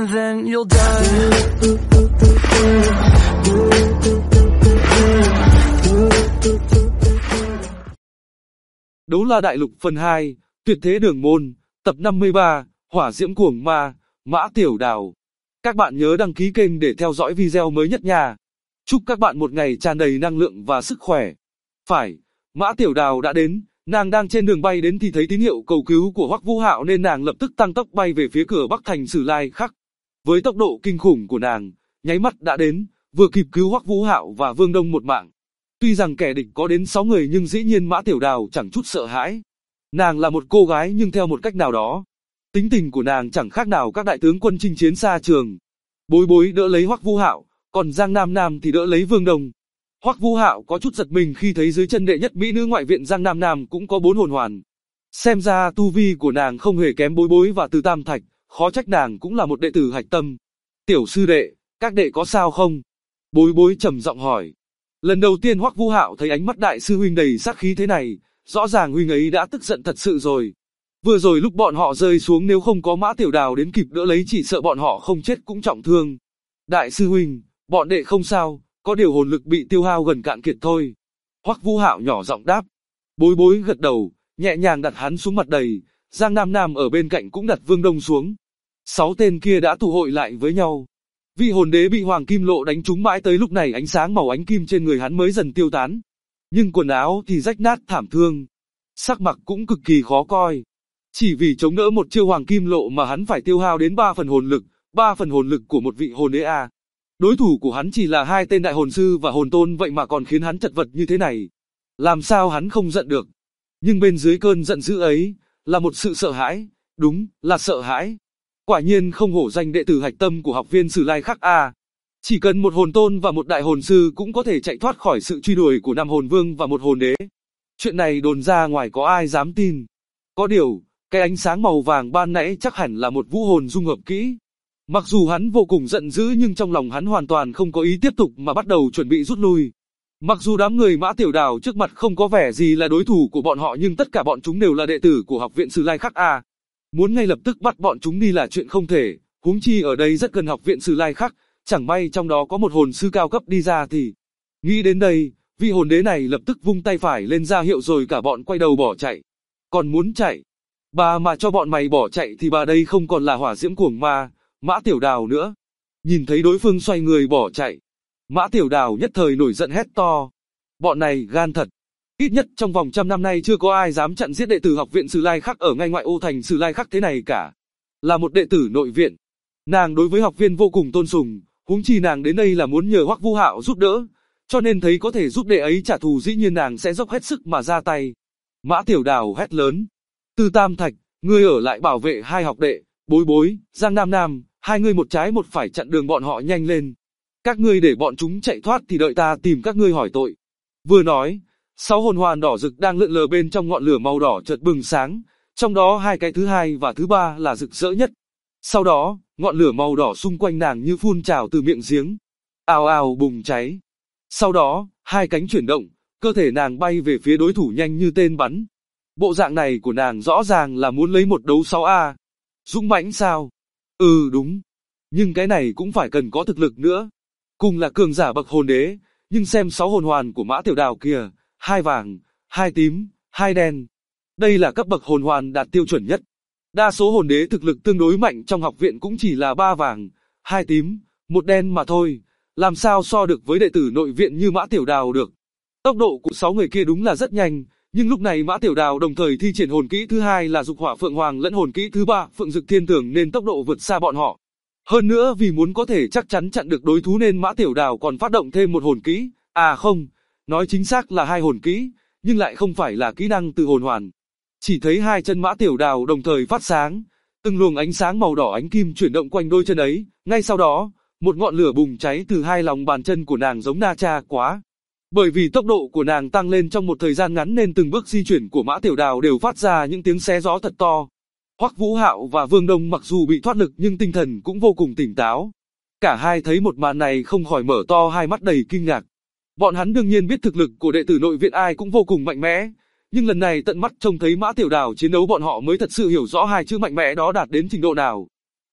and then you'll die. Đấu La Đại Lục phần 2, Tuyệt Thế Đường Môn, tập 53, Hỏa Diễm Cuồng Ma, Mã Tiểu Đào. Các bạn nhớ đăng ký kênh để theo dõi video mới nhất nha. Chúc các bạn một ngày tràn đầy năng lượng và sức khỏe. Phải, Mã Tiểu Đào đã đến, nàng đang trên đường bay đến thì thấy tín hiệu cầu cứu của Hoắc Vũ Hạo nên nàng lập tức tăng tốc bay về phía cửa Bắc thành Sử Lai Khắc. Với tốc độ kinh khủng của nàng, nháy mắt đã đến, vừa kịp cứu Hoắc Vũ Hạo và Vương Đông một mạng. Tuy rằng kẻ địch có đến 6 người nhưng dĩ nhiên Mã Tiểu Đào chẳng chút sợ hãi. Nàng là một cô gái nhưng theo một cách nào đó, tính tình của nàng chẳng khác nào các đại tướng quân chinh chiến xa trường. Bối Bối đỡ lấy Hoắc Vũ Hạo, còn Giang Nam Nam thì đỡ lấy Vương Đông. Hoắc Vũ Hạo có chút giật mình khi thấy dưới chân đệ nhất mỹ nữ ngoại viện Giang Nam Nam cũng có 4 hồn hoàn. Xem ra tu vi của nàng không hề kém Bối Bối và Từ Tam Thạch, khó trách nàng cũng là một đệ tử hạch tâm. Tiểu sư đệ, các đệ có sao không? Bối Bối trầm giọng hỏi. Lần đầu tiên Hoắc Vũ Hạo thấy ánh mắt đại sư huynh đầy sát khí thế này, rõ ràng huynh ấy đã tức giận thật sự rồi. Vừa rồi lúc bọn họ rơi xuống nếu không có Mã Tiểu Đào đến kịp đỡ lấy chỉ sợ bọn họ không chết cũng trọng thương. Đại sư huynh, bọn đệ không sao, có điều hồn lực bị tiêu hao gần cạn kiệt thôi. Hoắc Vũ Hạo nhỏ giọng đáp. Bối Bối gật đầu, nhẹ nhàng đặt hắn xuống mặt đầy, Giang Nam Nam ở bên cạnh cũng đặt Vương Đông xuống. 6 tên kia đã tụ hội lại với nhau. Vị hồn đế bị Hoàng Kim Lộ đánh trúng mãi tới lúc này ánh sáng màu ánh kim trên người hắn mới dần tiêu tán. Nhưng quần áo thì rách nát thảm thương. Sắc mặt cũng cực kỳ khó coi. Chỉ vì chống đỡ một chiêu Hoàng Kim Lộ mà hắn phải tiêu hao đến 3 phần hồn lực, 3 phần hồn lực của một vị hồn đế a. Đối thủ của hắn chỉ là 2 tên đại hồn sư và hồn tôn vậy mà còn khiến hắn chật vật như thế này. Làm sao hắn không giận được? Nhưng bên dưới cơn giận dữ ấy, là một sự sợ hãi, đúng, là sợ hãi. Quả nhiên không hổ danh đệ tử hạch tâm của học viên Sử Lai Khắc a. Chỉ cần một hồn tôn và một đại hồn sư cũng có thể chạy thoát khỏi sự truy đuổi của 5 hồn vương và một hồn đế. Chuyện này đồn ra ngoài có ai dám tin. Có điều, cái ánh sáng màu vàng ban nãy chắc hẳn là một vũ hồn dung hợp kỹ. Mặc dù hắn vô cùng giận dữ nhưng trong lòng hắn hoàn toàn không có ý tiếp tục mà bắt đầu chuẩn bị rút lui. Mặc dù đám người Mã Tiểu Đào trước mặt không có vẻ gì là đối thủ của bọn họ nhưng tất cả bọn chúng đều là đệ tử của học viện Sử Lai Khắc a. Muốn ngay lập tức bắt bọn chúng đi là chuyện không thể, huống chi ở đây rất gần học viện Sử Lai Khắc, chẳng may trong đó có một hồn sư cao cấp đi ra thì... Nghĩ đến đây, vị hồn đế này lập tức vung tay phải lên ra hiệu rồi cả bọn quay đầu bỏ chạy. Còn muốn chạy? Bà mà cho bọn mày bỏ chạy thì bà đây không còn là Hỏa Diễm Cuồng Ma, Mã Tiểu Đào nữa. Nhìn thấy đối phương xoay người bỏ chạy, Mã Tiểu Đào nhất thời nổi giận hét to. Bọn này gan thật. Ít nhất trong vòng 100 năm nay chưa có ai dám chặn giết đệ tử học viện Sử Lai Khắc ở ngay ngoại ô thành Sử Lai Khắc thế này cả. Là một đệ tử nội viện, nàng đối với học viên vô cùng tôn sùng, huống chi nàng đến đây là muốn nhờ Hoắc Vũ Hạo giúp đỡ, cho nên thấy có thể giúp đệ ấy trả thù dĩ nhiên nàng sẽ dốc hết sức mà ra tay. Mã Tiểu Đào hét lớn. Từ Tam Thạch, ngươi ở lại bảo vệ 2 học đệ, Bối Bối, Giang Nam Nam, 2 người một trái một phải chặn đường bọn họ nhanh lên. Các ngươi để bọn chúng chạy thoát thì đợi ta tìm các ngươi hỏi tội. Vừa nói, 6 hồn hoàn đỏ rực đang lượn lờ bên trong ngọn lửa màu đỏ chợt bừng sáng, trong đó 2 cái thứ 2 và thứ 3 là rực rỡ nhất. Sau đó, ngọn lửa màu đỏ xung quanh nàng như phun trào từ miệng giếng, ào ào bùng cháy. Sau đó, 2 cánh chuyển động, cơ thể nàng bay về phía đối thủ nhanh như tên bắn. Bộ dạng này của nàng rõ ràng là muốn lấy 1 đấu 6a. Dũng mãnh sao? Ừ đúng. Nhưng cái này cũng phải cần có thực lực nữa. Cùng là cường giả bậc hồn đế, nhưng xem 6 hồn hoàn của Mã Tiểu Đào kìa, 2 vàng, 2 tím, 2 đen. Đây là cấp bậc hồn hoàn đạt tiêu chuẩn nhất. Đa số hồn đế thực lực tương đối mạnh trong học viện cũng chỉ là 3 vàng, 2 tím, 1 đen mà thôi. Làm sao so được với đệ tử nội viện như Mã Tiểu Đào được. Tốc độ của 6 người kia đúng là rất nhanh, nhưng lúc này Mã Tiểu Đào đồng thời thi triển hồn kỹ thứ 2 là Dục Hỏa Phượng Hoàng lẫn hồn kỹ thứ 3 Phượng Dực Thiên Tường nên tốc độ vượt xa bọn họ. Hơn nữa vì muốn có thể chắc chắn chặn được đối thủ nên Mã Tiểu Đào còn phát động thêm một hồn kỹ, à không, nói chính xác là 2 hồn kỹ, nhưng lại không phải là kỹ năng từ hồn hoàn. Chỉ thấy 2 chân Mã Tiểu Đào đồng thời phát sáng, từng luồng ánh sáng màu đỏ ánh kim chuyển động quanh đôi chân ấy, ngay sau đó, một ngọn lửa bùng cháy từ 2 lòng bàn chân của nàng giống Na Cha quá. Bởi vì tốc độ của nàng tăng lên trong một thời gian ngắn nên từng bước di chuyển của Mã Tiểu Đào đều phát ra những tiếng xé gió thật to. Hoắc Vũ Hạo và Vương Đông mặc dù bị thoát lực nhưng tinh thần cũng vô cùng tỉnh táo. Cả hai thấy một màn này không khỏi mở to hai mắt đầy kinh ngạc. Bọn hắn đương nhiên biết thực lực của đệ tử nội viện ai cũng vô cùng mạnh mẽ, nhưng lần này tận mắt trông thấy Mã Tiểu Đào chiến đấu bọn họ mới thật sự hiểu rõ 2 chữ mạnh mẽ đó đạt đến trình độ nào.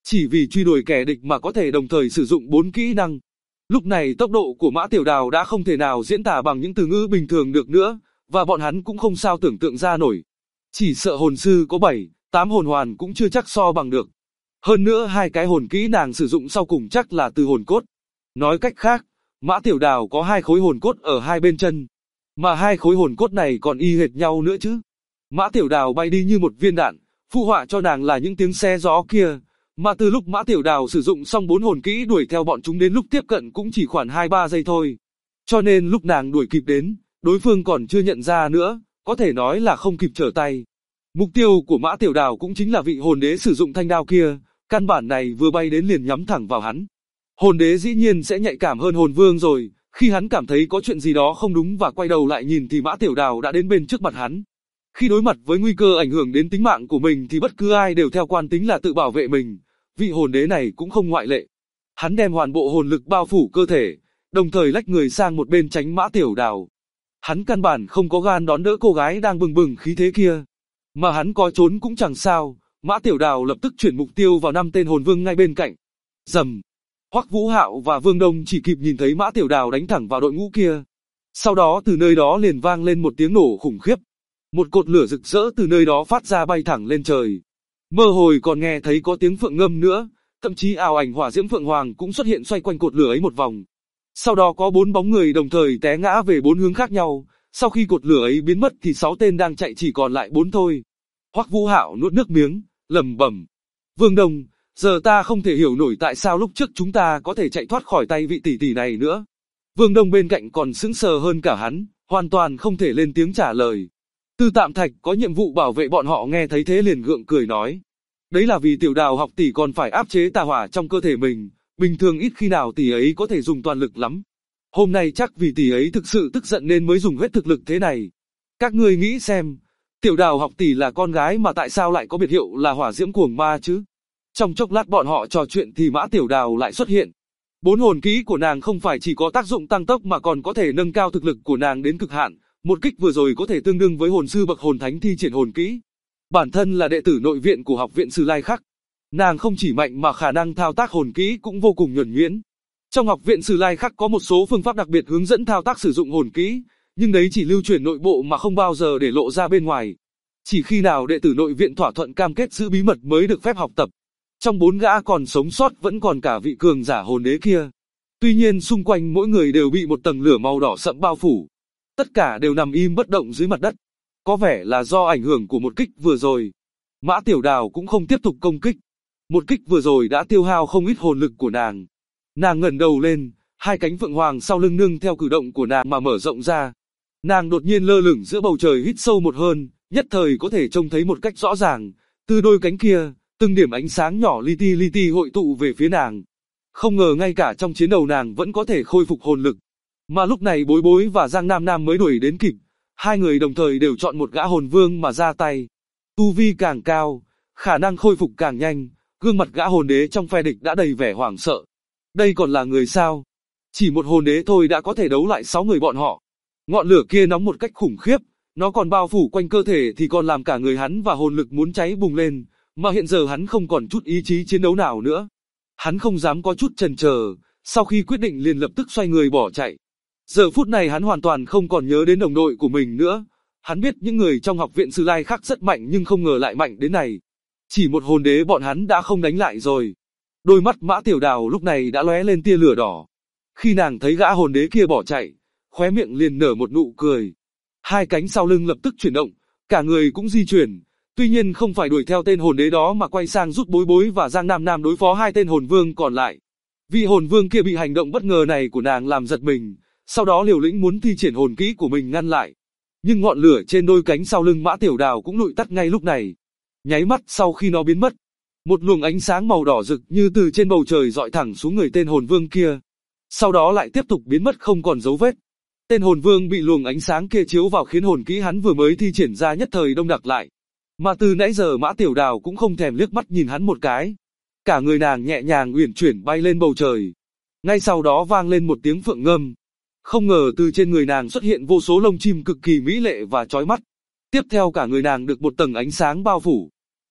Chỉ vì truy đuổi kẻ địch mà có thể đồng thời sử dụng 4 kỹ năng. Lúc này tốc độ của Mã Tiểu Đào đã không thể nào diễn tả bằng những từ ngữ bình thường được nữa, và bọn hắn cũng không sao tưởng tượng ra nổi. Chỉ sợ hồn sư có 7, 8 hồn hoàn cũng chưa chắc so bằng được. Hơn nữa hai cái hồn kỹ nàng sử dụng sau cùng chắc là từ hồn cốt. Nói cách khác, Mã Tiểu Đào có 2 khối hồn cốt ở hai bên chân. Mà 2 khối hồn cốt này còn y hệt nhau nữa chứ. Mã Tiểu Đào bay đi như một viên đạn, phụ họa cho nàng là những tiếng xe gió kia. Mà từ lúc Mã Tiểu Đào sử dụng xong 4 hồn kỹ đuổi theo bọn chúng đến lúc tiếp cận cũng chỉ khoảng 2-3 giây thôi. Cho nên lúc nàng đuổi kịp đến, đối phương còn chưa nhận ra nữa, có thể nói là không kịp trở tay. Mục tiêu của Mã Tiểu Đào cũng chính là vị hồn đế sử dụng thanh đao kia, căn bản này vừa bay đến liền nhắm thẳng vào hắn. Hồn đế dĩ nhiên sẽ nhạy cảm hơn hồn vương rồi, khi hắn cảm thấy có chuyện gì đó không đúng và quay đầu lại nhìn thì Mã Tiểu Đào đã đến bên trước mặt hắn. Khi đối mặt với nguy cơ ảnh hưởng đến tính mạng của mình thì bất cứ ai đều theo quan tính là tự bảo vệ mình, vị hồn đế này cũng không ngoại lệ. Hắn đem hoàn bộ hồn lực bao phủ cơ thể, đồng thời lách người sang một bên tránh Mã Tiểu Đào. Hắn căn bản không có gan đón đỡ cô gái đang bừng bừng khí thế kia. Mà hắn có trốn cũng chẳng sao, Mã Tiểu Đào lập tức chuyển mục tiêu vào 5 tên hồn vương ngay bên cạnh. Rầm. Hoắc Vũ Hạo và Vương Đông chỉ kịp nhìn thấy Mã Tiểu Đào đánh thẳng vào đội ngũ kia. Sau đó từ nơi đó liền vang lên một tiếng nổ khủng khiếp. Một cột lửa rực rỡ từ nơi đó phát ra bay thẳng lên trời. Mơ hồi còn nghe thấy có tiếng phượng ngâm nữa, thậm chí ảo ảnh hỏa diễm phượng hoàng cũng xuất hiện xoay quanh cột lửa ấy một vòng. Sau đó có 4 bóng người đồng thời té ngã về 4 hướng khác nhau, sau khi cột lửa ấy biến mất thì 6 tên đang chạy chỉ còn lại 4 thôi. Hoắc Vũ Hạo nuốt nước miếng, lẩm bẩm: Vương Đông, giờ ta không thể hiểu nổi tại sao lúc trước chúng ta có thể chạy thoát khỏi tay vị tỷ tỷ này nữa. Vương Đông bên cạnh còn sững sờ hơn cả hắn, hoàn toàn không thể lên tiếng trả lời. Tư Tạm Thạch có nhiệm vụ bảo vệ bọn họ nghe thấy thế liền gượng cười nói: đấy là vì Tiểu Đào học tỷ còn phải áp chế tà hỏa trong cơ thể mình, bình thường ít khi nào tỷ ấy có thể dùng toàn lực lắm. Hôm nay chắc vì tỷ ấy thực sự tức giận nên mới dùng hết thực lực thế này. Các ngươi nghĩ xem, Tiểu Đào học tỷ là con gái mà tại sao lại có biệt hiệu là hỏa diễm cuồng ma chứ? Trong chốc lát bọn họ trò chuyện thì Mã Tiểu Đào lại xuất hiện. 4 hồn kỹ của nàng không phải chỉ có tác dụng tăng tốc mà còn có thể nâng cao thực lực của nàng đến cực hạn. Một kích vừa rồi có thể tương đương với hồn sư bậc hồn thánh thi triển hồn kỹ. Bản thân là đệ tử nội viện của học viện Sử Lai Khắc. Nàng không chỉ mạnh mà khả năng thao tác hồn kỹ cũng vô cùng nhuần nhuyễn. Trong học viện Sử Lai Khắc có một số phương pháp đặc biệt hướng dẫn thao tác sử dụng hồn kỹ, nhưng đấy chỉ lưu truyền nội bộ mà không bao giờ để lộ ra bên ngoài. Chỉ khi nào đệ tử nội viện thỏa thuận cam kết giữ bí mật mới được phép học tập. Trong 4 gã còn sống sót vẫn còn cả vị cường giả hồn đế kia. Tuy nhiên xung quanh mỗi người đều bị một tầng lửa màu đỏ sẫm bao phủ. Tất cả đều nằm im bất động dưới mặt đất. Có vẻ là do ảnh hưởng của một kích vừa rồi. Mã Tiểu Đào cũng không tiếp tục công kích. Một kích vừa rồi đã tiêu hao không ít hồn lực của nàng. Nàng ngẩng đầu lên, hai cánh phượng hoàng sau lưng nương theo cử động của nàng mà mở rộng ra. Nàng đột nhiên lơ lửng giữa bầu trời hít sâu một hơi, nhất thời có thể trông thấy một cách rõ ràng, từ đôi cánh kia, từng điểm ánh sáng nhỏ li ti hội tụ về phía nàng. Không ngờ ngay cả trong chiến đấu nàng vẫn có thể khôi phục hồn lực. Mà lúc này Bối Bối và Giang Nam Nam mới đuổi đến kịp, hai người đồng thời đều chọn một gã hồn vương mà ra tay. Tu vi càng cao, khả năng khôi phục càng nhanh, gương mặt gã hồn đế trong phe địch đã đầy vẻ hoảng sợ. Đây còn là người sao? Chỉ một hồn đế thôi đã có thể đấu lại 6 người bọn họ. Ngọn lửa kia nóng một cách khủng khiếp, nó còn bao phủ quanh cơ thể thì còn làm cả người hắn và hồn lực muốn cháy bùng lên, mà hiện giờ hắn không còn chút ý chí chiến đấu nào nữa. Hắn không dám có chút chần chờ, sau khi quyết định liền lập tức xoay người bỏ chạy. Giờ phút này hắn hoàn toàn không còn nhớ đến đồng đội của mình nữa. Hắn biết những người trong học viện Sử Lai Khắc rất mạnh nhưng không ngờ lại mạnh đến này. Chỉ một hồn đế bọn hắn đã không đánh lại rồi. Đôi mắt Mã Tiểu Đào lúc này đã lóe lên tia lửa đỏ. Khi nàng thấy gã hồn đế kia bỏ chạy, khóe miệng liền nở một nụ cười. Hai cánh sau lưng lập tức chuyển động, cả người cũng di chuyển. Tuy nhiên không phải đuổi theo tên hồn đế đó mà quay sang giúp Bối Bối và Giang Nam Nam đối phó hai tên hồn vương còn lại. Vị hồn vương kia bị hành động bất ngờ này của nàng làm giật mình, sau đó liều lĩnh muốn thi triển hồn kỹ của mình ngăn lại. Nhưng ngọn lửa trên đôi cánh sau lưng Mã Tiểu Đào cũng lụi tắt ngay lúc này. Nháy mắt sau khi nó biến mất, một luồng ánh sáng màu đỏ rực như từ trên bầu trời dọi thẳng xuống người tên hồn vương kia. Sau đó lại tiếp tục biến mất không còn dấu vết. Tên hồn vương bị luồng ánh sáng kia chiếu vào khiến hồn kỹ hắn vừa mới thi triển ra nhất thời đông đặc lại. Mà từ nãy giờ Mã Tiểu Đào cũng không thèm liếc mắt nhìn hắn một cái. Cả người nàng nhẹ nhàng uyển chuyển bay lên bầu trời. Ngay sau đó vang lên một tiếng phượng ngâm. Không ngờ từ trên người nàng xuất hiện vô số lông chim cực kỳ mỹ lệ và chói mắt. Tiếp theo cả người nàng được một tầng ánh sáng bao phủ.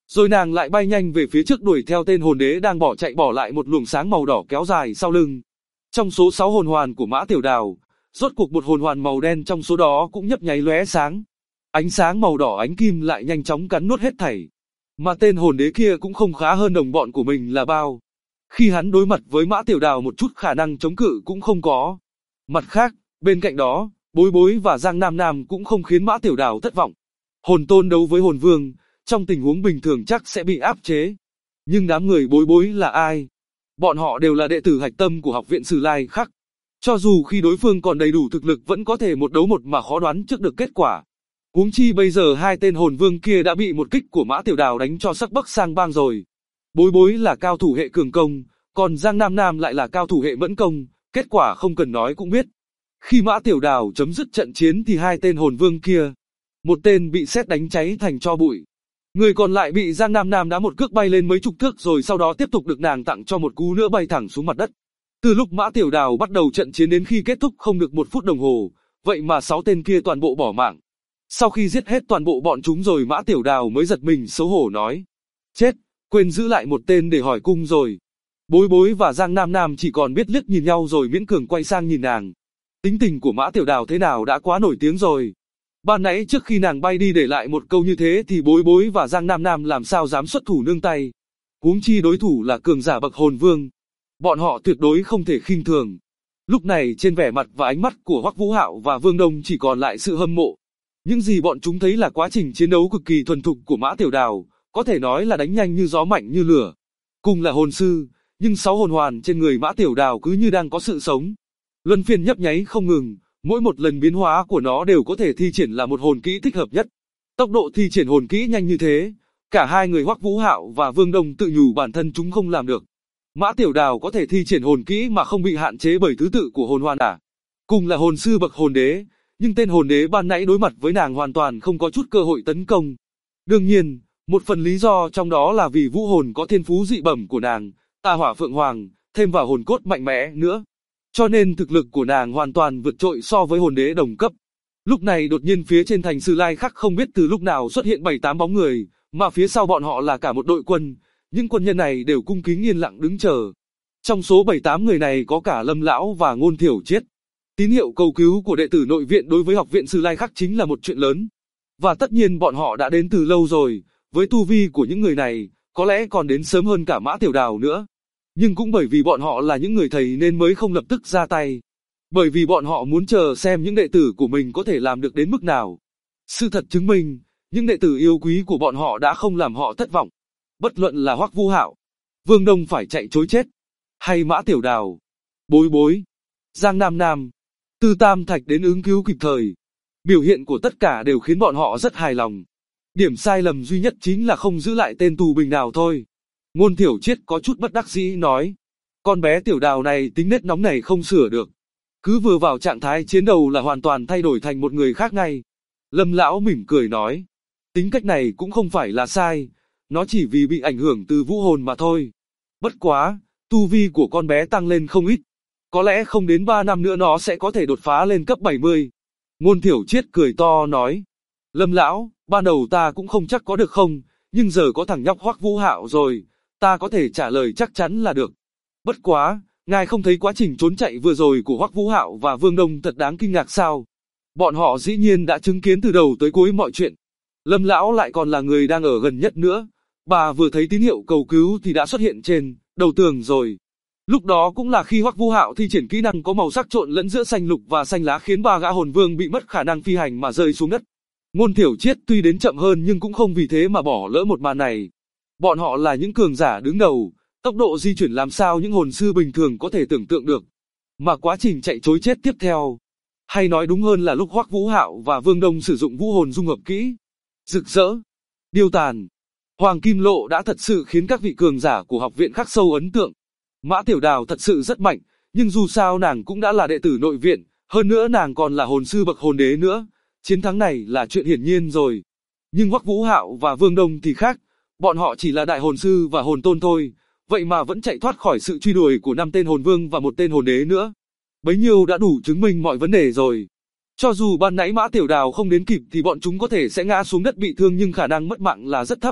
Rồi nàng lại bay nhanh về phía trước đuổi theo tên hồn đế đang bỏ chạy, bỏ lại một luồng sáng màu đỏ kéo dài sau lưng. Trong số 6 hồn hoàn của Mã Tiểu Đào, rốt cuộc một hồn hoàn màu đen trong số đó cũng nhấp nháy lóe sáng. Ánh sáng màu đỏ ánh kim lại nhanh chóng cắn nuốt hết thảy. Mà tên hồn đế kia cũng không khá hơn đồng bọn của mình là bao. Khi hắn đối mặt với Mã Tiểu Đào một chút khả năng chống cự cũng không có. Mặt khác, bên cạnh đó, Bối Bối và Giang Nam Nam cũng không khiến Mã Tiểu Đào thất vọng. Hồn tôn đấu với hồn vương, trong tình huống bình thường chắc sẽ bị áp chế. Nhưng đám người Bối Bối là ai? Bọn họ đều là đệ tử hạch tâm của học viện Sử Lai Khắc. Cho dù khi đối phương còn đầy đủ thực lực vẫn có thể một đấu một mà khó đoán trước được kết quả. Huống chi bây giờ hai tên hồn vương kia đã bị một kích của Mã Tiểu Đào đánh cho sắc bắc sang bang rồi. Bối Bối là cao thủ hệ cường công, còn Giang Nam Nam lại là cao thủ hệ mẫn công, kết quả không cần nói cũng biết. Khi Mã Tiểu Đào chấm dứt trận chiến thì hai tên hồn vương kia, một tên bị sét đánh cháy thành tro bụi. Người còn lại bị Giang Nam Nam đá một cước bay lên mấy chục thước rồi sau đó tiếp tục được nàng tặng cho một cú nữa bay thẳng xuống mặt đất. Từ lúc Mã Tiểu Đào bắt đầu trận chiến đến khi kết thúc không được 1 phút đồng hồ, vậy mà 6 tên kia toàn bộ bỏ mạng. Sau khi giết hết toàn bộ bọn chúng rồi Mã Tiểu Đào mới giật mình xấu hổ nói. Chết, quên giữ lại một tên để hỏi cung rồi. Bối Bối và Giang Nam Nam chỉ còn biết liếc nhìn nhau rồi miễn cường quay sang nhìn nàng. Tính tình của Mã Tiểu Đào thế nào đã quá nổi tiếng rồi. Ban nãy trước khi nàng bay đi để lại một câu như thế thì Bối Bối và Giang Nam Nam làm sao dám xuất thủ nương tay. Huống chi đối thủ là cường giả bậc hồn vương. Bọn họ tuyệt đối không thể khinh thường. Lúc này trên vẻ mặt và ánh mắt của Hoắc Vũ Hạo và Vương Đông chỉ còn lại sự hâm mộ. Những gì bọn chúng thấy là quá trình chiến đấu cực kỳ thuần thục của Mã Tiểu Đào, có thể nói là đánh nhanh như gió mạnh như lửa. Cùng là hồn sư, nhưng 6 hồn hoàn trên người Mã Tiểu Đào cứ như đang có sự sống. Luân phiên nhấp nháy không ngừng, mỗi một lần biến hóa của nó đều có thể thi triển là một hồn kỹ thích hợp nhất. Tốc độ thi triển hồn kỹ nhanh như thế, cả hai người Hoắc Vũ Hạo và Vương Đông tự nhủ bản thân chúng không làm được. Mã Tiểu Đào có thể thi triển hồn kỹ mà không bị hạn chế bởi thứ tự của hồn hoàn à? Cùng là hồn sư bậc hồn đế, nhưng tên hồn đế ban nãy đối mặt với nàng hoàn toàn không có chút cơ hội tấn công. Đương nhiên, một phần lý do trong đó là vì vũ hồn có thiên phú dị bẩm của nàng, Tà Hỏa Phượng Hoàng, thêm vào hồn cốt mạnh mẽ nữa. Cho nên thực lực của nàng hoàn toàn vượt trội so với hồn đế đồng cấp. Lúc này đột nhiên phía trên thành Sử Lai Khắc không biết từ lúc nào xuất hiện 7-8 bóng người, mà phía sau bọn họ là cả một đội quân. Những quân nhân này đều cung kính yên lặng đứng chờ. Trong số 7-8 người này có cả Lâm Lão và Ngôn Thiểu Triết. Tín hiệu cầu cứu của đệ tử nội viện đối với học viện Sử Lai Khắc chính là một chuyện lớn. Và tất nhiên bọn họ đã đến từ lâu rồi, với tu vi của những người này, có lẽ còn đến sớm hơn cả Mã Tiểu Đào nữa. Nhưng cũng bởi vì bọn họ là những người thầy nên mới không lập tức ra tay. Bởi vì bọn họ muốn chờ xem những đệ tử của mình có thể làm được đến mức nào. Sự thật chứng minh, những đệ tử yêu quý của bọn họ đã không làm họ thất vọng. Bất luận là Hoắc Vũ Hạo, Vương Đông phải chạy trối chết, hay Mã Tiểu Đào, Bối Bối, Giang Nam Nam, Tư Tam Thạch đến ứng cứu kịp thời. Biểu hiện của tất cả đều khiến bọn họ rất hài lòng. Điểm sai lầm duy nhất chính là không giữ lại tên tù binh nào thôi. Ngôn Thiểu Triết có chút bất đắc dĩ nói. Con bé Tiểu Đào này tính nết nóng này không sửa được. Cứ vừa vào trạng thái chiến đấu là hoàn toàn thay đổi thành một người khác ngay. Lâm Lão mỉm cười nói. Tính cách này cũng không phải là sai. Nó chỉ vì bị ảnh hưởng từ vũ hồn mà thôi. Bất quá, tu vi của con bé tăng lên không ít. Có lẽ không đến 3 năm nữa nó sẽ có thể đột phá lên cấp 70. Ngôn Thiểu Triết cười to nói. Lâm Lão, ban đầu ta cũng không chắc có được không, nhưng giờ có thằng nhóc Hoắc Vũ Hạo rồi, ta có thể trả lời chắc chắn là được. Bất quá, ngài không thấy quá trình trốn chạy vừa rồi của Hoắc Vũ Hạo và Vương Đông thật đáng kinh ngạc sao? Bọn họ dĩ nhiên đã chứng kiến từ đầu tới cuối mọi chuyện. Lâm Lão lại còn là người đang ở gần nhất nữa. Bà vừa thấy tín hiệu cầu cứu thì đã xuất hiện trên đầu tường rồi. Lúc đó cũng là khi Hoắc Vũ Hạo thi triển kỹ năng có màu sắc trộn lẫn giữa xanh lục và xanh lá khiến 3 gã hồn vương bị mất khả năng phi hành mà rơi xuống đất. Ngôn Thiểu Triết tuy đến chậm hơn nhưng cũng không vì thế mà bỏ lỡ một màn này. Bọn họ là những cường giả đứng đầu, tốc độ di chuyển làm sao những hồn sư bình thường có thể tưởng tượng được. Mà quá trình chạy trối chết tiếp theo, hay nói đúng hơn là lúc Hoắc Vũ Hạo và Vương Đông sử dụng vũ hồn dung hợp kỹ, rực rỡ, điêu tàn, Hoàng Kim Lộ đã thật sự khiến các vị cường giả của học viện khắc sâu ấn tượng. Mã Tiểu Đào thật sự rất mạnh, nhưng dù sao nàng cũng đã là đệ tử nội viện, hơn nữa nàng còn là hồn sư bậc hồn đế nữa. Chiến thắng này là chuyện hiển nhiên rồi. Nhưng Hoắc Vũ Hạo và Vương Đông thì khác, bọn họ chỉ là đại hồn sư và hồn tôn thôi, vậy mà vẫn chạy thoát khỏi sự truy đuổi của 5 tên hồn vương và 1 tên hồn đế nữa. Bấy nhiêu đã đủ chứng minh mọi vấn đề rồi. Cho dù ban nãy Mã Tiểu Đào không đến kịp thì bọn chúng có thể sẽ ngã xuống đất bị thương nhưng khả năng mất mạng là rất thấp.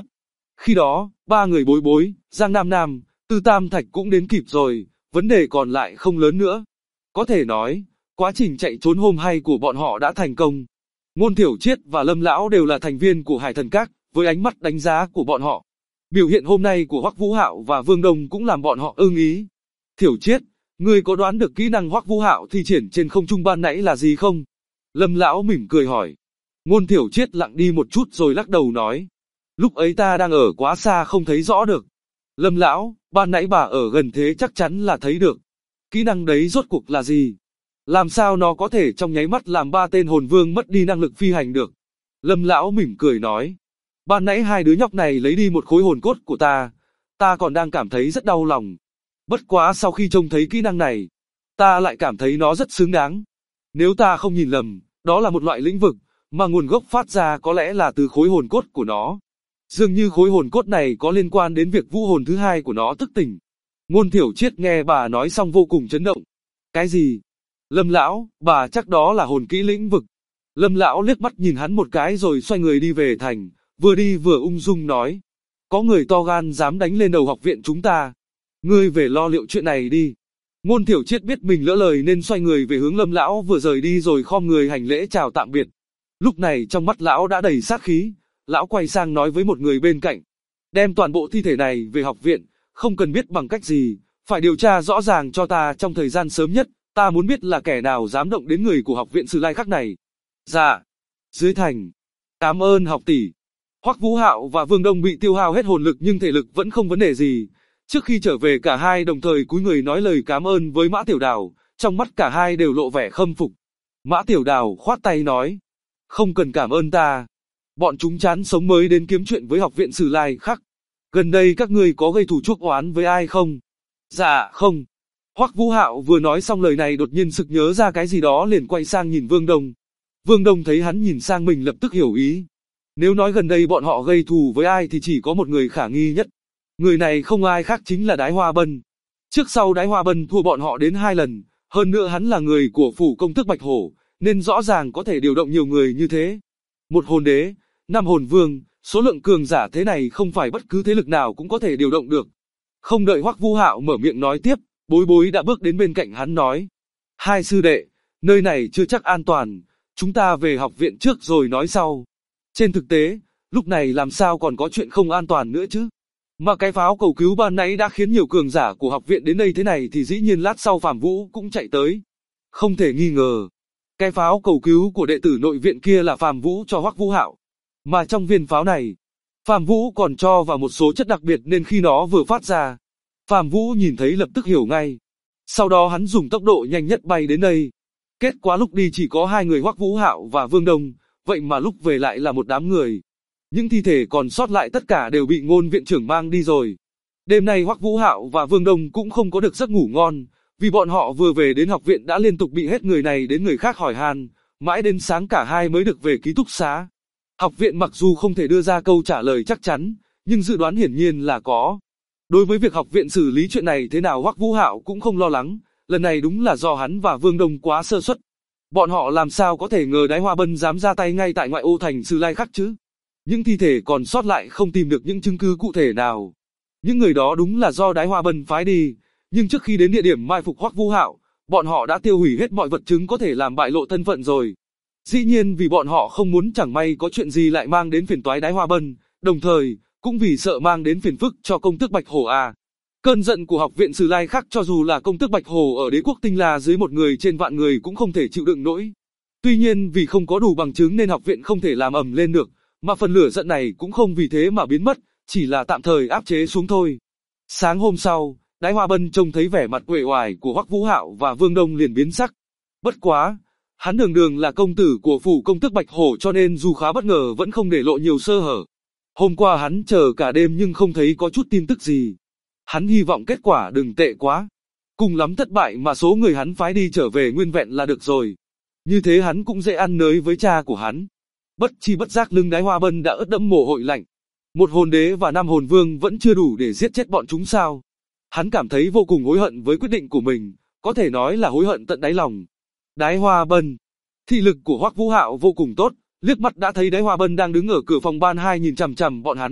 Khi đó, ba người Bối Bối, Giang Nam Nam, Tư Tam Thạch cũng đến kịp rồi, vấn đề còn lại không lớn nữa. Có thể nói, quá trình chạy trốn hôm hay của bọn họ đã thành công. Ngôn Thiểu Triết và Lâm Lão đều là thành viên của Hải Thần Các, với ánh mắt đánh giá của bọn họ. Biểu hiện hôm nay của Hoắc Vũ Hạo và Vương Đông cũng làm bọn họ ưng ý. Thiểu Triết, ngươi có đoán được kỹ năng Hoắc Vũ Hạo thi triển trên không trung ban nãy là gì không? Lâm Lão mỉm cười hỏi. Ngôn Thiểu Triết lặng đi một chút rồi lắc đầu nói. Lúc ấy ta đang ở quá xa không thấy rõ được. Lâm Lão, ban nãy bà ở gần thế chắc chắn là thấy được. Kỹ năng đấy rốt cuộc là gì? Làm sao nó có thể trong nháy mắt làm ba tên hồn vương mất đi năng lực phi hành được? Lâm Lão mỉm cười nói. Ban nãy hai đứa nhóc này lấy đi một khối hồn cốt của ta còn đang cảm thấy rất đau lòng. Bất quá sau khi trông thấy kỹ năng này, ta lại cảm thấy nó rất xứng đáng. Nếu ta không nhìn lầm, đó là một loại lĩnh vực, mà nguồn gốc phát ra có lẽ là từ khối hồn cốt của nó. Dường như khối hồn cốt này có liên quan đến việc vũ hồn thứ hai của nó thức tỉnh. Ngôn Thiểu Triết nghe bà nói xong vô cùng chấn động. Cái gì? Lâm Lão, bà chắc đó là hồn kỹ lĩnh vực. Lâm Lão liếc mắt nhìn hắn một cái rồi xoay người đi về thành, vừa đi vừa ung dung nói. Có người to gan dám đánh lên đầu học viện chúng ta. Ngươi về lo liệu chuyện này đi. Ngôn Thiểu Triết biết mình lỡ lời nên xoay người về hướng Lâm Lão vừa rời đi rồi khom người hành lễ chào tạm biệt. Lúc này trong mắt Lão đã đầy sát khí. Lão quay sang nói với một người bên cạnh. Đem toàn bộ thi thể này về học viện, không cần biết bằng cách gì, phải điều tra rõ ràng cho ta trong thời gian sớm nhất, ta muốn biết là kẻ nào dám động đến người của học viện Sử Lai Khắc này. Dạ. Dưới thành. Cảm ơn học tỷ. Hoắc Vũ Hạo và Vương Đông bị tiêu hao hết hồn lực nhưng thể lực vẫn không vấn đề gì. Trước khi trở về cả hai đồng thời cúi người nói lời cảm ơn với Mã Tiểu Đào, trong mắt cả hai đều lộ vẻ khâm phục. Mã Tiểu Đào khoát tay nói. Không cần cảm ơn ta. Bọn chúng chán sống mới đến kiếm chuyện với học viện Sử Lai Khắc. Gần đây các ngươi có gây thù chuốc oán với ai không? Dạ không. Hoắc Vũ Hạo vừa nói xong lời này đột nhiên sực nhớ ra cái gì đó liền quay sang nhìn Vương Đông. Vương Đông thấy hắn nhìn sang mình lập tức hiểu ý. Nếu nói gần đây bọn họ gây thù với ai thì chỉ có một người khả nghi nhất. Người này không ai khác chính là Đái Hoa Bân. Trước sau Đái Hoa Bân thua bọn họ đến 2 lần, hơn nữa hắn là người của phủ công tước Bạch Hổ, nên rõ ràng có thể điều động nhiều người như thế. Một hồn đế, 5 hồn vương, số lượng cường giả thế này không phải bất cứ thế lực nào cũng có thể điều động được. Không đợi Hoắc Vũ Hạo mở miệng nói tiếp, Bối Bối đã bước đến bên cạnh hắn nói. Hai sư đệ, nơi này chưa chắc an toàn, chúng ta về học viện trước rồi nói sau. Trên thực tế, lúc này làm sao còn có chuyện không an toàn nữa chứ? Mà cái pháo cầu cứu ban nãy đã khiến nhiều cường giả của học viện đến đây thế này thì dĩ nhiên lát sau Phạm Vũ cũng chạy tới. Không thể nghi ngờ, cái pháo cầu cứu của đệ tử nội viện kia là Phạm Vũ cho Hoắc Vũ Hạo. Mà trong viên pháo này, Phạm Vũ còn cho vào một số chất đặc biệt nên khi nó vừa phát ra, Phạm Vũ nhìn thấy lập tức hiểu ngay. Sau đó hắn dùng tốc độ nhanh nhất bay đến đây. Kết quả lúc đi chỉ có 2 người Hoắc Vũ Hạo và Vương Đông, vậy mà lúc về lại là một đám người. Những thi thể còn sót lại tất cả đều bị Ngôn viện trưởng mang đi rồi. Đêm nay Hoắc Vũ Hạo và Vương Đông cũng không có được giấc ngủ ngon, vì bọn họ vừa về đến học viện đã liên tục bị hết người này đến người khác hỏi han, mãi đến sáng cả hai mới được về ký túc xá. Học viện mặc dù không thể đưa ra câu trả lời chắc chắn, nhưng dự đoán hiển nhiên là có. Đối với việc học viện xử lý chuyện này thế nào Hoắc Vũ Hạo cũng không lo lắng, lần này đúng là do hắn và Vương Đông quá sơ suất. Bọn họ làm sao có thể ngờ Đái Hoa Bân dám ra tay ngay tại ngoại ô thành Sử Lai Khắc chứ? Những thi thể còn sót lại không tìm được những chứng cứ cụ thể nào. Những người đó đúng là do Đái Hoa Bân phái đi, nhưng trước khi đến địa điểm mai phục Hoắc Vũ Hạo, bọn họ đã tiêu hủy hết mọi vật chứng có thể làm bại lộ thân phận rồi. Dĩ nhiên vì bọn họ không muốn chẳng may có chuyện gì lại mang đến phiền toái Đái Hoa Bân, đồng thời cũng vì sợ mang đến phiền phức cho công tước Bạch Hổ à. Cơn giận của học viện Sử Lai Khắc cho dù là công tước Bạch Hổ ở đế quốc Tinh La dưới một người trên vạn người cũng không thể chịu đựng nổi. Tuy nhiên vì không có đủ bằng chứng nên học viện không thể làm ầm lên được, mà phần lửa giận này cũng không vì thế mà biến mất, chỉ là tạm thời áp chế xuống thôi. Sáng hôm sau, Đái Hoa Bân trông thấy vẻ mặt uể oải của Hoắc Vũ Hạo và Vương Đông liền biến sắc. Bất quá, hắn đường đường là công tử của phủ công tước Bạch Hổ cho nên dù khá bất ngờ vẫn không để lộ nhiều sơ hở. Hôm qua hắn chờ cả đêm nhưng không thấy có chút tin tức gì. Hắn hy vọng kết quả đừng tệ quá. Cùng lắm thất bại mà số người hắn phái đi trở về nguyên vẹn là được rồi. Như thế hắn cũng dễ ăn nới với cha của hắn. Bất chi bất giác lưng Đái Hoa Bân đã ướt đẫm mồ hôi lạnh. Một hồn đế và 5 hồn vương vẫn chưa đủ để giết chết bọn chúng sao? Hắn cảm thấy vô cùng hối hận với quyết định của mình, có thể nói là hối hận tận đáy lòng. Đái Hoa Bân. Thị lực của Hoắc Vũ Hạo vô cùng tốt, liếc mắt đã thấy Đái Hoa Bân đang đứng ở cửa phòng ban 2 nhìn chằm chằm bọn hắn.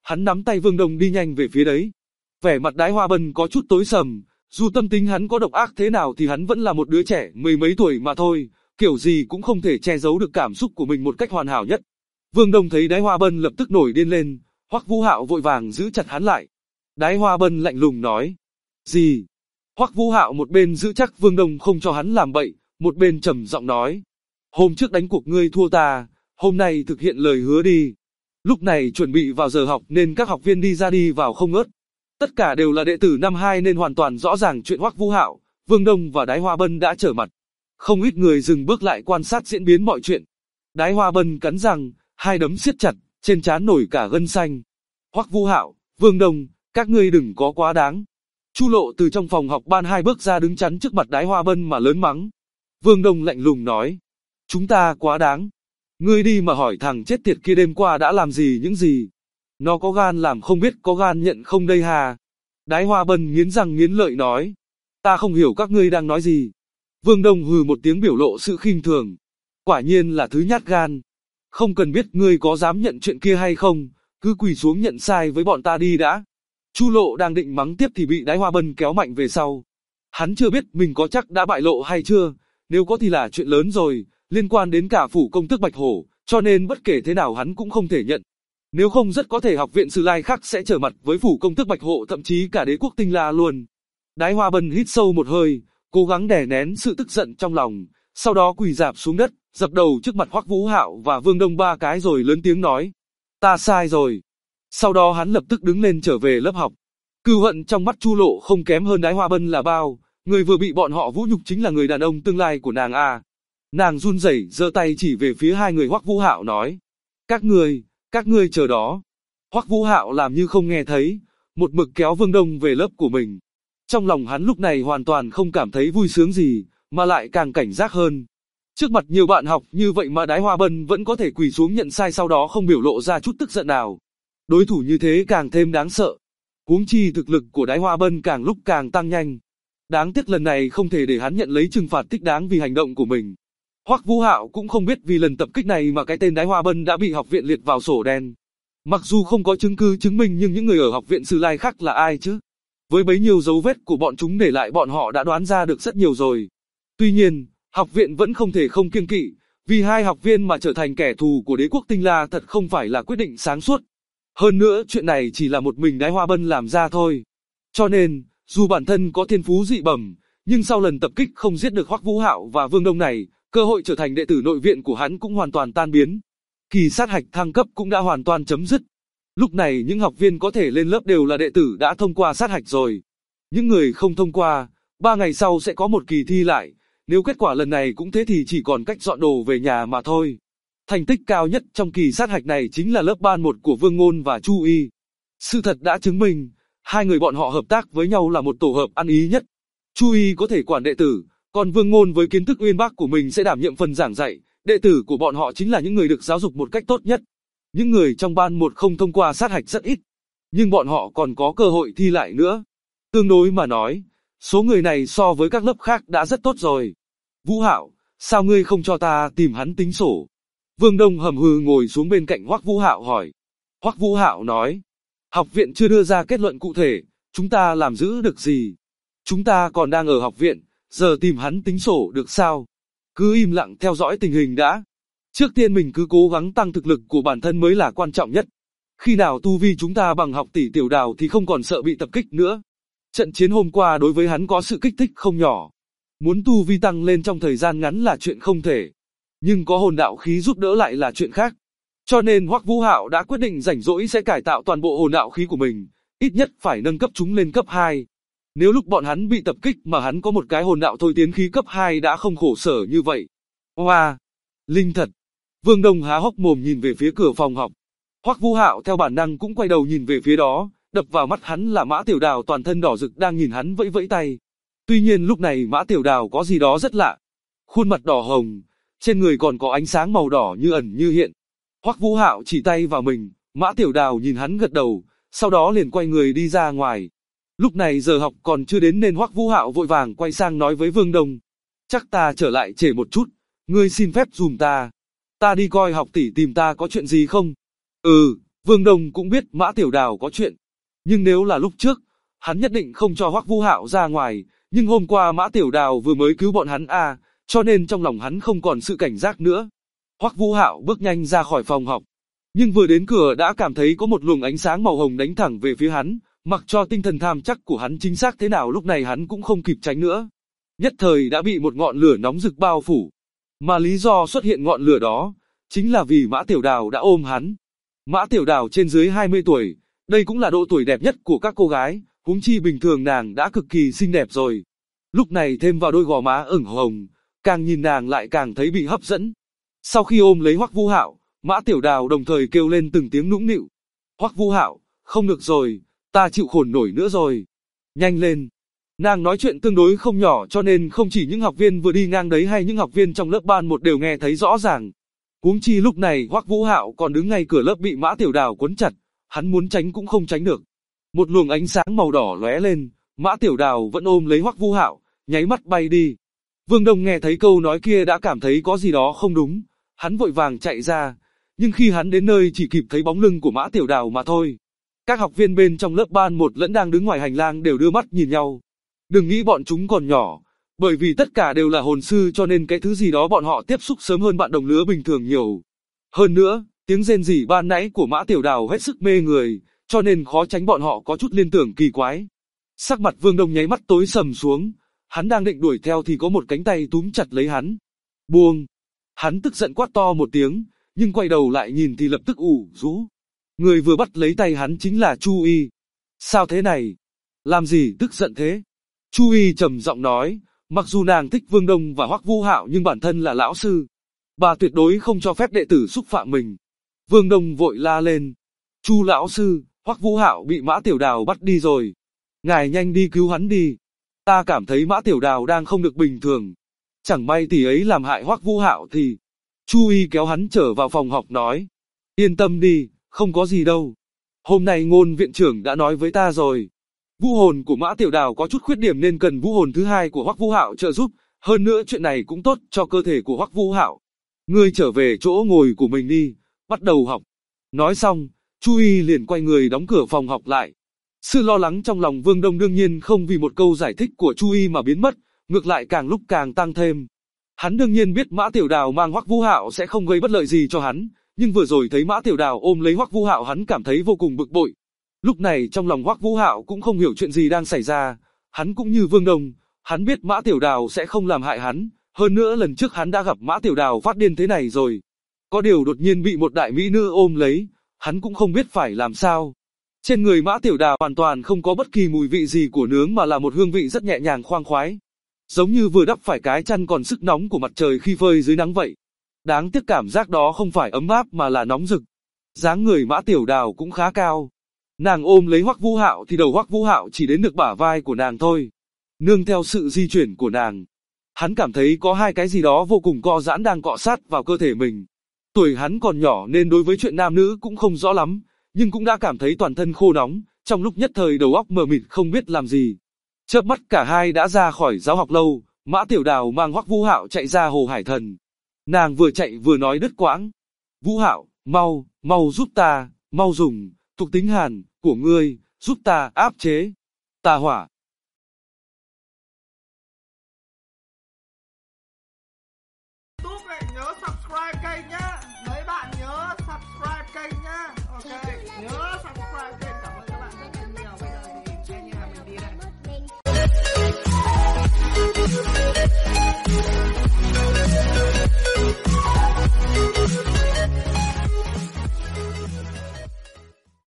hắn nắm tay Vương Đông đi nhanh về phía đấy. Vẻ mặt Đái Hoa Bân có chút tối sầm, dù tâm tính hắn có độc ác thế nào thì hắn vẫn là một đứa trẻ mười mấy tuổi mà thôi, kiểu gì cũng không thể che giấu được cảm xúc của mình một cách hoàn hảo nhất. Vương Đông thấy Đái Hoa Bân lập tức nổi điên lên, Hoắc Vũ Hạo vội vàng giữ chặt hắn lại. Đái Hoa Bân lạnh lùng nói, gì? Hoắc Vũ Hạo một bên giữ chắc Vương Đông không cho hắn làm bậy, một bên trầm giọng nói, hôm trước đánh cuộc ngươi thua ta, hôm nay thực hiện lời hứa đi. Lúc này chuẩn bị vào giờ học nên các học viên đi ra đi vào không ngớt. Tất cả đều là đệ tử năm 2 nên hoàn toàn rõ ràng chuyện Hoắc Vũ Hạo, Vương Đông và Đái Hoa Bân đã trở mặt. Không ít người dừng bước lại quan sát diễn biến mọi chuyện. Đái Hoa Bân cắn răng, hai đấm siết chặt, trên trán nổi cả gân xanh. Hoắc Vũ Hạo, Vương Đông, các ngươi đừng có quá đáng. Chu Lộ từ trong phòng học ban 2 bước ra đứng chắn trước mặt Đái Hoa Bân mà lớn mắng. Vương Đông lạnh lùng nói, chúng ta quá đáng. Ngươi đi mà hỏi thằng chết tiệt kia đêm qua đã làm gì những gì. Nó có gan làm không biết có gan nhận không đây hà. Đái Hoa Bân nghiến răng nghiến lợi nói, ta không hiểu các ngươi đang nói gì. Vương Đông hừ một tiếng biểu lộ sự khinh thường. Quả nhiên là thứ nhát gan. Không cần biết ngươi có dám nhận chuyện kia hay không, cứ quỳ xuống nhận sai với bọn ta đi đã. Chu Lộ đang định mắng tiếp thì bị Đái Hoa Bân kéo mạnh về sau. Hắn chưa biết mình có chắc đã bại lộ hay chưa, nếu có thì là chuyện lớn rồi, liên quan đến cả phủ công tước Bạch Hổ, cho nên bất kể thế nào hắn cũng không thể nhận. Nếu không rất có thể học viện Sử Lai khác sẽ trở mặt với phủ công tước Bạch Hổ thậm chí cả đế quốc Tinh La luôn. Đái Hoa Bân hít sâu một hơi, cố gắng đè nén sự tức giận trong lòng, sau đó quỳ rạp xuống đất, dập đầu trước mặt Hoắc Vũ Hạo và Vương Đông 3 cái rồi lớn tiếng nói, ta sai rồi. Sau đó hắn lập tức đứng lên trở về lớp học. Cừu hận trong mắt Chu Lộ không kém hơn Đái Hoa Bân là bao, người vừa bị bọn họ vũ nhục chính là người đàn ông tương lai của nàng à. Nàng run rẩy giơ tay chỉ về phía hai người Hoắc Vũ Hạo nói, các ngươi chờ đó. Hoắc Vũ Hạo làm như không nghe thấy, một mực kéo Vương Đông về lớp của mình. Trong lòng hắn lúc này hoàn toàn không cảm thấy vui sướng gì, mà lại càng cảnh giác hơn. Trước mặt nhiều bạn học như vậy mà Đái Hoa Bân vẫn có thể quỳ xuống nhận sai sau đó không biểu lộ ra chút tức giận nào. Đối thủ như thế càng thêm đáng sợ. Huống chi thực lực của Đái Hoa Bân càng lúc càng tăng nhanh. Đáng tiếc lần này không thể để hắn nhận lấy trừng phạt thích đáng vì hành động của mình. Hoắc Vũ Hạo cũng không biết vì lần tập kích này mà cái tên Đái Hoa Bân đã bị học viện liệt vào sổ đen. Mặc dù không có chứng cứ chứng minh nhưng những người ở học viện Sử Lai khác là ai chứ? Với bấy nhiêu dấu vết của bọn chúng để lại bọn họ đã đoán ra được rất nhiều rồi. Tuy nhiên, học viện vẫn không thể không kiêng kỵ, vì hai học viên mà trở thành kẻ thù của đế quốc Tinh La thật không phải là quyết định sáng suốt. Hơn nữa chuyện này chỉ là một mình Đái Hoa Bân làm ra thôi. Cho nên, dù bản thân có thiên phú dị bẩm, nhưng sau lần tập kích không giết được Hoắc Vũ Hạo và Vương Đông này, cơ hội trở thành đệ tử nội viện của hắn cũng hoàn toàn tan biến. Kỳ sát hạch thăng cấp cũng đã hoàn toàn chấm dứt. Lúc này những học viên có thể lên lớp đều là đệ tử đã thông qua sát hạch rồi. Những người không thông qua, 3 ngày sau sẽ có một kỳ thi lại, nếu kết quả lần này cũng thế thì chỉ còn cách dọn đồ về nhà mà thôi. Thành tích cao nhất trong kỳ sát hạch này chính là lớp ban 1 của Vương Ngôn và Chu Y. Sự thật đã chứng minh, hai người bọn họ hợp tác với nhau là một tổ hợp ăn ý nhất. Chu Y có thể quản đệ tử, còn Vương Ngôn với kiến thức uyên bác của mình sẽ đảm nhiệm phần giảng dạy, đệ tử của bọn họ chính là những người được giáo dục một cách tốt nhất. Những người trong ban 1 không thông qua sát hạch rất ít, nhưng bọn họ còn có cơ hội thi lại nữa. Tương đối mà nói, số người này so với các lớp khác đã rất tốt rồi. Vũ Hạo, sao ngươi không cho ta tìm hắn tính sổ? Vương Đông hầm hừ ngồi xuống bên cạnh Hoắc Vũ Hạo hỏi. Hoắc Vũ Hạo nói, học viện chưa đưa ra kết luận cụ thể, chúng ta làm giữ được gì? Chúng ta còn đang ở học viện, giờ tìm hắn tính sổ được sao? Cứ im lặng theo dõi tình hình đã. Trước tiên mình cứ cố gắng tăng thực lực của bản thân mới là quan trọng nhất. Khi nào tu vi chúng ta bằng học tỷ Tiểu Đào thì không còn sợ bị tập kích nữa. Trận chiến hôm qua đối với hắn có sự kích thích không nhỏ. Muốn tu vi tăng lên trong thời gian ngắn là chuyện không thể. Nhưng có hồn đạo khí giúp đỡ lại là chuyện khác. Cho nên Hoắc Vũ Hạo đã quyết định rảnh rỗi sẽ cải tạo toàn bộ hồn đạo khí của mình, ít nhất phải nâng cấp chúng lên cấp 2. Nếu lúc bọn hắn bị tập kích mà hắn có một cái hồn đạo thôi tiến khí cấp 2 đã không khổ sở như vậy. Hoa! Linh thật! Vương Đông há hốc mồm nhìn về phía cửa phòng học. Hoắc Vũ Hạo theo bản năng cũng quay đầu nhìn về phía đó, đập vào mắt hắn là Mã Tiểu Đào toàn thân đỏ rực đang nhìn hắn vẫy vẫy tay. Tuy nhiên lúc này Mã Tiểu Đào có gì đó rất lạ. Khuôn mặt đỏ hồng, trên người còn có ánh sáng màu đỏ như ẩn như hiện. Hoắc Vũ Hạo chỉ tay vào mình, Mã Tiểu Đào nhìn hắn gật đầu, sau đó liền quay người đi ra ngoài. Lúc này giờ học còn chưa đến nên Hoắc Vũ Hạo vội vàng quay sang nói với Vương Đông. Chắc ta trở lại trễ một chút, ngươi xin phép dùm ta. Ta đi coi học tỷ tìm ta có chuyện gì không? Ừ, Vương Đông cũng biết Mã Tiểu Đào có chuyện, nhưng nếu là lúc trước, hắn nhất định không cho Hoắc Vũ Hạo ra ngoài, nhưng hôm qua Mã Tiểu Đào vừa mới cứu bọn hắn cho nên trong lòng hắn không còn sự cảnh giác nữa. Hoắc Vũ Hạo bước nhanh ra khỏi phòng học, nhưng vừa đến cửa đã cảm thấy có một luồng ánh sáng màu hồng đánh thẳng về phía hắn, mặc cho tinh thần tham chắc của hắn chính xác thế nào lúc này hắn cũng không kịp tránh nữa. Nhất thời đã bị một ngọn lửa nóng rực bao phủ, mà lý do xuất hiện ngọn lửa đó, chính là vì Mã Tiểu Đào đã ôm hắn. Mã Tiểu Đào trên dưới 20 tuổi, đây cũng là độ tuổi đẹp nhất của các cô gái, huống chi bình thường nàng đã cực kỳ xinh đẹp rồi. Lúc này thêm vào đôi gò má ửng hồng, càng nhìn nàng lại càng thấy bị hấp dẫn. Sau khi ôm lấy Hoắc Vũ Hạo, Mã Tiểu Đào đồng thời kêu lên từng tiếng nũng nịu. Hoắc Vũ Hạo, không được rồi, ta chịu khổn nổi nữa rồi. Nhanh lên. Nàng nói chuyện tương đối không nhỏ cho nên không chỉ những học viên vừa đi ngang đấy hay những học viên trong lớp ban một đều nghe thấy rõ ràng. Huống chi lúc này Hoắc Vũ Hạo còn đứng ngay cửa lớp bị Mã Tiểu Đào quấn chặt, hắn muốn tránh cũng không tránh được. Một luồng ánh sáng màu đỏ lóe lên, Mã Tiểu Đào vẫn ôm lấy Hoắc Vũ Hạo, nháy mắt bay đi. Vương Đông nghe thấy câu nói kia đã cảm thấy có gì đó không đúng, hắn vội vàng chạy ra, nhưng khi hắn đến nơi chỉ kịp thấy bóng lưng của Mã Tiểu Đào mà thôi. Các học viên bên trong lớp ban một lẫn đang đứng ngoài hành lang đều đưa mắt nhìn nhau. Đừng nghĩ bọn chúng còn nhỏ, bởi vì tất cả đều là hồn sư cho nên cái thứ gì đó bọn họ tiếp xúc sớm hơn bạn đồng lứa bình thường nhiều. Hơn nữa, tiếng rên rỉ ban nãy của Mã Tiểu Đào hết sức mê người, cho nên khó tránh bọn họ có chút liên tưởng kỳ quái. Sắc mặt Vương Đông nháy mắt tối sầm xuống, hắn đang định đuổi theo thì có một cánh tay túm chặt lấy hắn. Buông! Hắn tức giận quát to một tiếng, nhưng quay đầu lại nhìn thì lập tức ủ rũ. Người vừa bắt lấy tay hắn chính là Chu Y. Sao thế này? Làm gì tức giận thế? Chu Y trầm giọng nói, mặc dù nàng thích Vương Đông và Hoắc Vũ Hạo nhưng bản thân là lão sư. Bà tuyệt đối không cho phép đệ tử xúc phạm mình. Vương Đông vội la lên. Chu lão sư, Hoắc Vũ Hạo bị Mã Tiểu Đào bắt đi rồi. Ngài nhanh đi cứu hắn đi. Ta cảm thấy Mã Tiểu Đào đang không được bình thường. Chẳng may tỷ ấy làm hại Hoắc Vũ Hạo thì... Chu Y kéo hắn trở vào phòng học nói. Yên tâm đi, không có gì đâu. Hôm nay Ngôn viện trưởng đã nói với ta rồi. Vũ hồn của Mã Tiểu Đào có chút khuyết điểm nên cần vũ hồn thứ hai của Hoắc Vũ Hạo trợ giúp. Hơn nữa chuyện này cũng tốt cho cơ thể của Hoắc Vũ Hạo. Ngươi trở về chỗ ngồi của mình đi, bắt đầu học. Nói xong, Chu Y liền quay người đóng cửa phòng học lại. Sự lo lắng trong lòng Vương Đông đương nhiên không vì một câu giải thích của Chu Y mà biến mất, ngược lại càng lúc càng tăng thêm. Hắn đương nhiên biết Mã Tiểu Đào mang Hoắc Vũ Hạo sẽ không gây bất lợi gì cho hắn, nhưng vừa rồi thấy Mã Tiểu Đào ôm lấy Hoắc Vũ Hạo hắn cảm thấy vô cùng bực bội. Lúc này trong lòng Hoắc Vũ Hạo cũng không hiểu chuyện gì đang xảy ra, hắn cũng như Vương Đông, hắn biết Mã Tiểu Đào sẽ không làm hại hắn, hơn nữa lần trước hắn đã gặp Mã Tiểu Đào phát điên thế này rồi. Có điều đột nhiên bị một đại mỹ nữ ôm lấy, hắn cũng không biết phải làm sao. Trên người Mã Tiểu Đào hoàn toàn không có bất kỳ mùi vị gì của nướng mà là một hương vị rất nhẹ nhàng khoang khoái. Giống như vừa đắp phải cái chăn còn sức nóng của mặt trời khi phơi dưới nắng vậy. Đáng tiếc cảm giác đó không phải ấm áp mà là nóng rực. Dáng người Mã Tiểu Đào cũng khá cao. Nàng ôm lấy Hoắc Vũ Hạo thì đầu Hoắc Vũ Hạo chỉ đến được bả vai của nàng thôi. Nương theo sự di chuyển của nàng, hắn cảm thấy có hai cái gì đó vô cùng co giãn đang cọ sát vào cơ thể mình. Tuổi hắn còn nhỏ nên đối với chuyện nam nữ cũng không rõ lắm, nhưng cũng đã cảm thấy toàn thân khô nóng, trong lúc nhất thời đầu óc mờ mịt không biết làm gì. Chớp mắt cả hai đã ra khỏi giáo học lâu, Mã Tiểu Đào mang Hoắc Vũ Hạo chạy ra Hồ Hải Thần. Nàng vừa chạy vừa nói đứt quãng. Vũ Hạo, mau, mau giúp ta, mau dùng, thuộc tính hàn, của ngươi, giúp ta áp chế. Tà hỏa. Nhớ subscribe kênh nhé.